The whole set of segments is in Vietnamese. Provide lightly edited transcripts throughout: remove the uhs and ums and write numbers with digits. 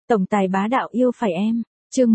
Tổng tài bá đạo yêu phải em. Chương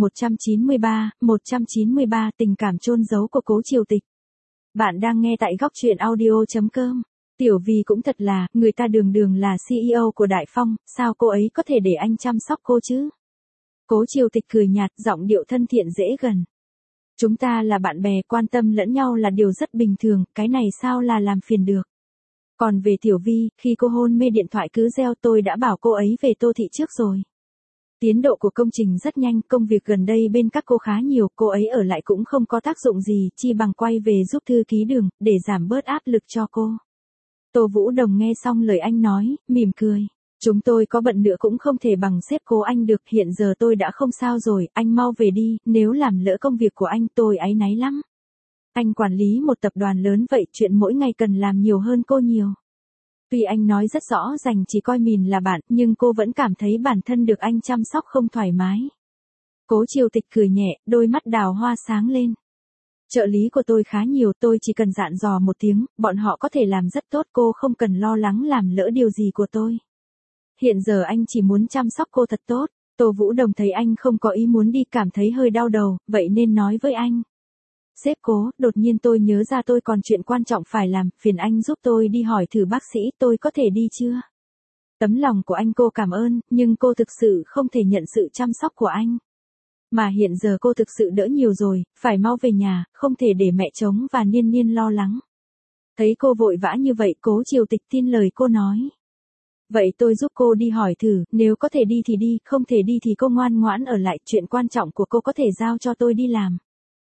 193 tình cảm chôn giấu của Cố Triều Tịch. Bạn đang nghe tại góc truyện audio.com. Tiểu Vì cũng thật là, người ta đường đường là CEO của Đại Phong, sao cô ấy có thể để anh chăm sóc cô chứ? Cố Triều Tịch cười nhạt, giọng điệu thân thiện dễ gần. Chúng ta là bạn bè, quan tâm lẫn nhau là điều rất bình thường, cái này sao là làm phiền được. Còn về Tiểu Vi, khi cô hôn mê điện thoại cứ reo, tôi đã bảo cô ấy về Tô Thị trước rồi. Tiến độ của công trình rất nhanh, công việc gần đây bên các cô khá nhiều, cô ấy ở lại cũng không có tác dụng gì, chi bằng quay về giúp thư ký Đường, để giảm bớt áp lực cho cô. Tô Vũ Đồng nghe xong lời anh nói, mỉm cười. Chúng tôi có bận nữa cũng không thể bằng sếp Cố anh được, hiện giờ tôi đã không sao rồi, anh mau về đi, nếu làm lỡ công việc của anh tôi áy náy lắm. Anh quản lý một tập đoàn lớn vậy, chuyện mỗi ngày cần làm nhiều hơn cô nhiều. Tuy anh nói rất rõ ràng chỉ coi mình là bạn, nhưng cô vẫn cảm thấy bản thân được anh chăm sóc không thoải mái. Cố Triều Tịch cười nhẹ, đôi mắt đào hoa sáng lên. Trợ lý của tôi khá nhiều, tôi chỉ cần dặn dò một tiếng, bọn họ có thể làm rất tốt, cô không cần lo lắng làm lỡ điều gì của tôi. Hiện giờ anh chỉ muốn chăm sóc cô thật tốt. Tô Vũ Đồng thấy anh không có ý muốn đi, cảm thấy hơi đau đầu, vậy nên nói với anh. Sếp Cố, đột nhiên tôi nhớ ra tôi còn chuyện quan trọng phải làm, phiền anh giúp tôi đi hỏi thử bác sĩ tôi có thể đi chưa? Tấm lòng của anh cô cảm ơn, nhưng cô thực sự không thể nhận sự chăm sóc của anh. Mà hiện giờ cô thực sự đỡ nhiều rồi, phải mau về nhà, không thể để mẹ trống và Niên Niên lo lắng. Thấy cô vội vã như vậy, Cố Triều Tịch tin lời cô nói. Vậy tôi giúp cô đi hỏi thử, nếu có thể đi thì đi, không thể đi thì cô ngoan ngoãn ở lại, chuyện quan trọng của cô có thể giao cho tôi đi làm.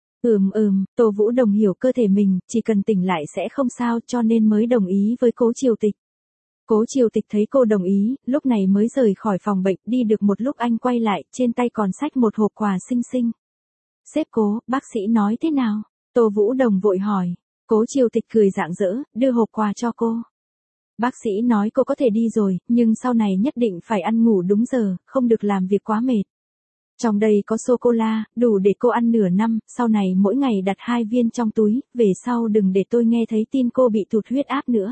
Tô Vũ Đồng hiểu cơ thể mình, chỉ cần tỉnh lại sẽ không sao, cho nên mới đồng ý với Cố Triều Tịch. Cố Triều Tịch thấy cô đồng ý, lúc này mới rời khỏi phòng bệnh, đi được một lúc anh quay lại, trên tay còn xách một hộp quà xinh xinh. Sếp Cố, bác sĩ nói thế nào? Tô Vũ Đồng vội hỏi. Cố Triều Tịch cười rạng rỡ, đưa hộp quà cho cô. Bác sĩ nói cô có thể đi rồi, nhưng sau này nhất định phải ăn ngủ đúng giờ, không được làm việc quá mệt. Trong đây có sô-cô-la, đủ để cô ăn nửa năm, sau này mỗi ngày đặt 2 viên trong túi, về sau đừng để tôi nghe thấy tin cô bị tụt huyết áp nữa.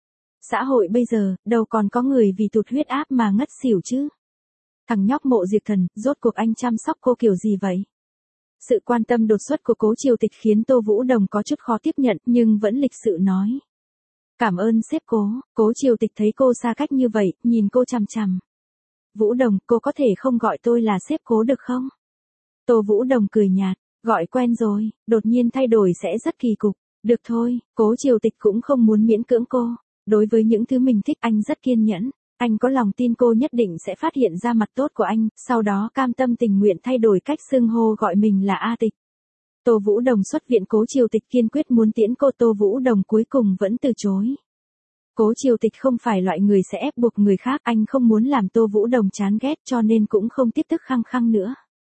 Xã hội bây giờ, đâu còn có người vì tụt huyết áp mà ngất xỉu chứ. Thằng nhóc Mộ Diệp Thần, rốt cuộc anh chăm sóc cô kiểu gì vậy? Sự quan tâm đột xuất của Cố Triều Tịch khiến Tô Vũ Đồng có chút khó tiếp nhận, nhưng vẫn lịch sự nói. Cảm ơn sếp Cố. Cố Triều Tịch thấy cô xa cách như vậy, nhìn cô chằm chằm. Vũ Đồng, cô có thể không gọi tôi là sếp Cố được không? Tô Vũ Đồng cười nhạt, gọi quen rồi, đột nhiên thay đổi sẽ rất kỳ cục. Được thôi, Cố Triều Tịch cũng không muốn miễn cưỡng cô. Đối với những thứ mình thích anh rất kiên nhẫn. Anh có lòng tin cô nhất định sẽ phát hiện ra mặt tốt của anh, sau đó cam tâm tình nguyện thay đổi cách xưng hô gọi mình là A Tịch. Tô Vũ Đồng xuất viện, Cố Triều Tịch kiên quyết muốn tiễn cô, Tô Vũ Đồng cuối cùng vẫn từ chối. Cố Triều Tịch không phải loại người sẽ ép buộc người khác, anh không muốn làm Tô Vũ Đồng chán ghét cho nên cũng không tiếp tức khăng khăng nữa.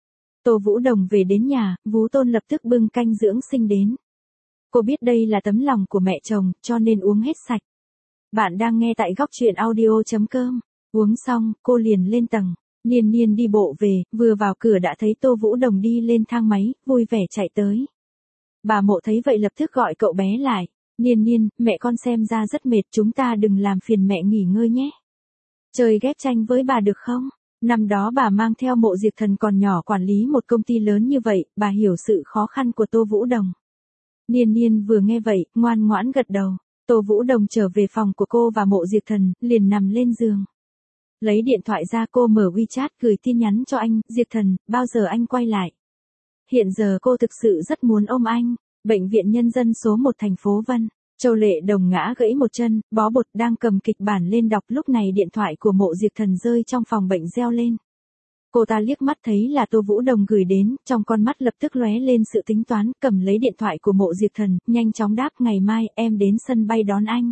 Tô Vũ Đồng về đến nhà, Vú Tôn lập tức bưng canh dưỡng sinh đến. Cô biết đây là tấm lòng của mẹ chồng, cho nên uống hết sạch. Bạn đang nghe tại góc truyện audio.com. Uống xong, cô liền lên tầng. Niên Niên đi bộ về, vừa vào cửa đã thấy Tô Vũ Đồng đi lên thang máy, vui vẻ chạy tới. Bà Mộ thấy vậy lập tức gọi cậu bé lại. Niên Niên, mẹ con xem ra rất mệt, chúng ta đừng làm phiền mẹ nghỉ ngơi nhé. Chơi ghép tranh với bà được không? Năm đó bà mang theo Mộ Diệp Thần còn nhỏ quản lý một công ty lớn như vậy, bà hiểu sự khó khăn của Tô Vũ Đồng. Niên Niên vừa nghe vậy, ngoan ngoãn gật đầu. Tô Vũ Đồng trở về phòng của cô và Mộ Diệp Thần, liền nằm lên giường. Lấy điện thoại ra, cô mở WeChat gửi tin nhắn cho anh, Diệp Thần, bao giờ anh quay lại? Hiện giờ cô thực sự rất muốn ôm anh. Bệnh viện Nhân dân số 1 thành phố Vân, Châu Lệ Đồng ngã gãy một chân, bó bột đang cầm kịch bản lên đọc, lúc này điện thoại của Mộ Diệp Thần rơi trong phòng bệnh reo lên. Cô ta liếc mắt thấy là Tô Vũ Đồng gửi đến, trong con mắt lập tức lóe lên sự tính toán, cầm lấy điện thoại của Mộ Diệp Thần, nhanh chóng đáp, ngày mai em đến sân bay đón anh.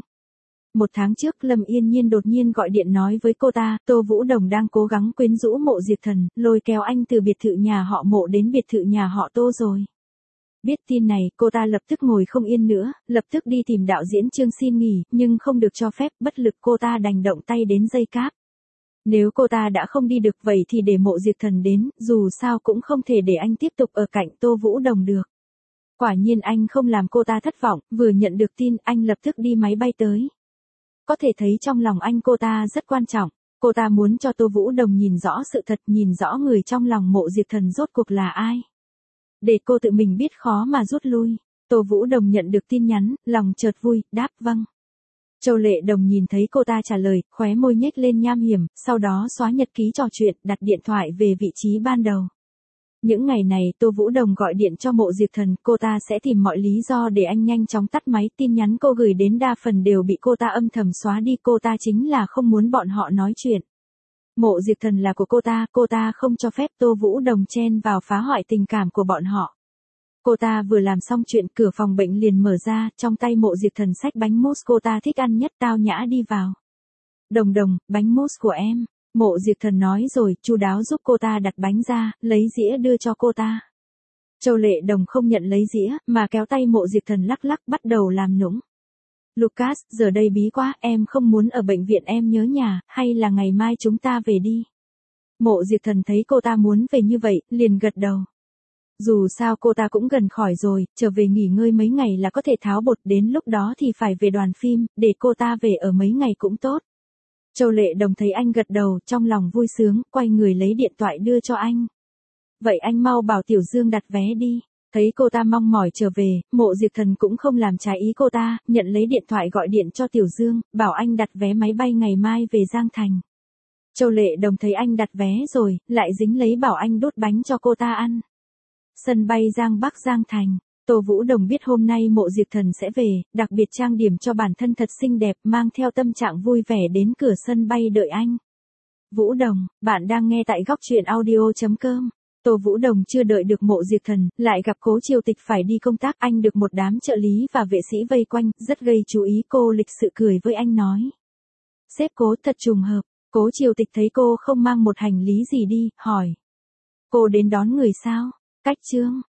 1 tháng trước, Lâm Yên Nhiên đột nhiên gọi điện nói với cô ta, Tô Vũ Đồng đang cố gắng quyến rũ Mộ Diệp Thần, lôi kéo anh từ biệt thự nhà họ Mộ đến biệt thự nhà họ Tô rồi. Biết tin này, cô ta lập tức ngồi không yên nữa, lập tức đi tìm đạo diễn Trương xin nghỉ, nhưng không được cho phép, bất lực cô ta đành động tay đến dây cáp. Nếu cô ta đã không đi được vậy thì để Mộ Diệp Thần đến, dù sao cũng không thể để anh tiếp tục ở cạnh Tô Vũ Đồng được. Quả nhiên anh không làm cô ta thất vọng, vừa nhận được tin, anh lập tức đi máy bay tới. Có thể thấy trong lòng anh cô ta rất quan trọng. Cô ta muốn cho Tô Vũ Đồng nhìn rõ sự thật, nhìn rõ người trong lòng Mộ Diệp Thần rốt cuộc là ai. Để cô tự mình biết khó mà rút lui. Tô Vũ Đồng nhận được tin nhắn, lòng chợt vui, đáp vâng. Châu Lệ Đồng nhìn thấy cô ta trả lời, khóe môi nhếch lên nham hiểm, sau đó xóa nhật ký trò chuyện, đặt điện thoại về vị trí ban đầu. Những ngày này Tô Vũ Đồng gọi điện cho Mộ Diệp Thần, cô ta sẽ tìm mọi lý do để anh nhanh chóng tắt máy. Tin nhắn cô gửi đến đa phần đều bị cô ta âm thầm xóa đi, cô ta chính là không muốn bọn họ nói chuyện. Mộ Diệp Thần là của cô ta không cho phép Tô Vũ Đồng chen vào phá hoại tình cảm của bọn họ. Cô ta vừa làm xong chuyện, cửa phòng bệnh liền mở ra, trong tay Mộ Diệp Thần xách bánh mousse cô ta thích ăn nhất, tao nhã đi vào. Đồng Đồng, bánh mousse của em. Mộ Diệp Thần nói rồi, chu đáo giúp cô ta đặt bánh ra, lấy dĩa đưa cho cô ta. Châu Lệ Đồng không nhận lấy dĩa, mà kéo tay Mộ Diệp Thần lắc lắc, bắt đầu làm nũng. Lucas, giờ đây bí quá, em không muốn ở bệnh viện, em nhớ nhà, hay là ngày mai chúng ta về đi. Mộ Diệp Thần thấy cô ta muốn về như vậy, liền gật đầu. Dù sao cô ta cũng gần khỏi rồi, trở về nghỉ ngơi mấy ngày là có thể tháo bột, đến lúc đó thì phải về đoàn phim, để cô ta về ở mấy ngày cũng tốt. Châu Lệ Đồng thấy anh gật đầu, trong lòng vui sướng, quay người lấy điện thoại đưa cho anh. Vậy anh mau bảo Tiểu Dương đặt vé đi. Thấy cô ta mong mỏi trở về, Mộ Diệp Thần cũng không làm trái ý cô ta, nhận lấy điện thoại gọi điện cho Tiểu Dương, bảo anh đặt vé máy bay ngày mai về Giang Thành. Châu Lệ Đồng thấy anh đặt vé rồi, lại dính lấy bảo anh đút bánh cho cô ta ăn. Sân bay Giang Bắc Giang Thành. Tô Vũ Đồng biết hôm nay Mộ Diệp Thần sẽ về, đặc biệt trang điểm cho bản thân thật xinh đẹp, mang theo tâm trạng vui vẻ đến cửa sân bay đợi anh. Vũ Đồng, bạn đang nghe tại góc truyện audio.com. Tô Vũ Đồng chưa đợi được Mộ Diệp Thần, lại gặp Cố Triều Tịch phải đi công tác, anh được một đám trợ lý và vệ sĩ vây quanh, rất gây chú ý. Cô lịch sự cười với anh nói. Sếp Cố, thật trùng hợp. Cố Triều Tịch thấy cô không mang một hành lý gì đi, hỏi. Cô đến đón người sao? Cách Trương.